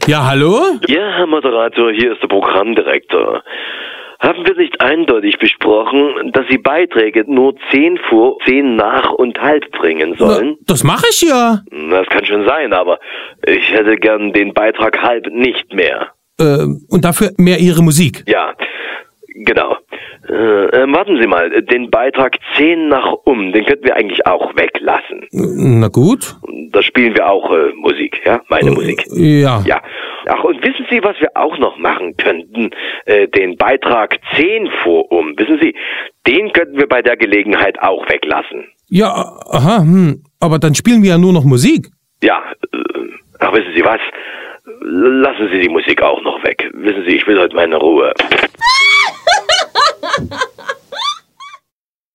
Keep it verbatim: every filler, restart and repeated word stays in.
Ja, hallo? Ja, Herr Moderator, hier ist der Programmdirektor. Haben wir nicht eindeutig besprochen, dass Sie Beiträge nur zehn vor, zehn nach und halb bringen sollen? Na, das mache ich ja. Das kann schon sein, aber ich hätte gern den Beitrag halb nicht mehr. Äh, und dafür mehr Ihre Musik. Ja, genau. Äh, äh, warten Sie mal, den Beitrag zehn nach um, den könnten wir eigentlich auch weglassen. Na gut. Da spielen wir auch äh, Musik, ja? Meine äh, Musik. Ja. Ja. Ach, und wissen Sie, was wir auch noch machen könnten? Äh, den Beitrag zehn vor um, wissen Sie, den könnten wir bei der Gelegenheit auch weglassen. Ja, aha, hm, aber dann spielen wir ja nur noch Musik. Ja, äh, ach, wissen Sie was? Lassen Sie die Musik auch noch weg. Wissen Sie, ich will heute meine Ruhe.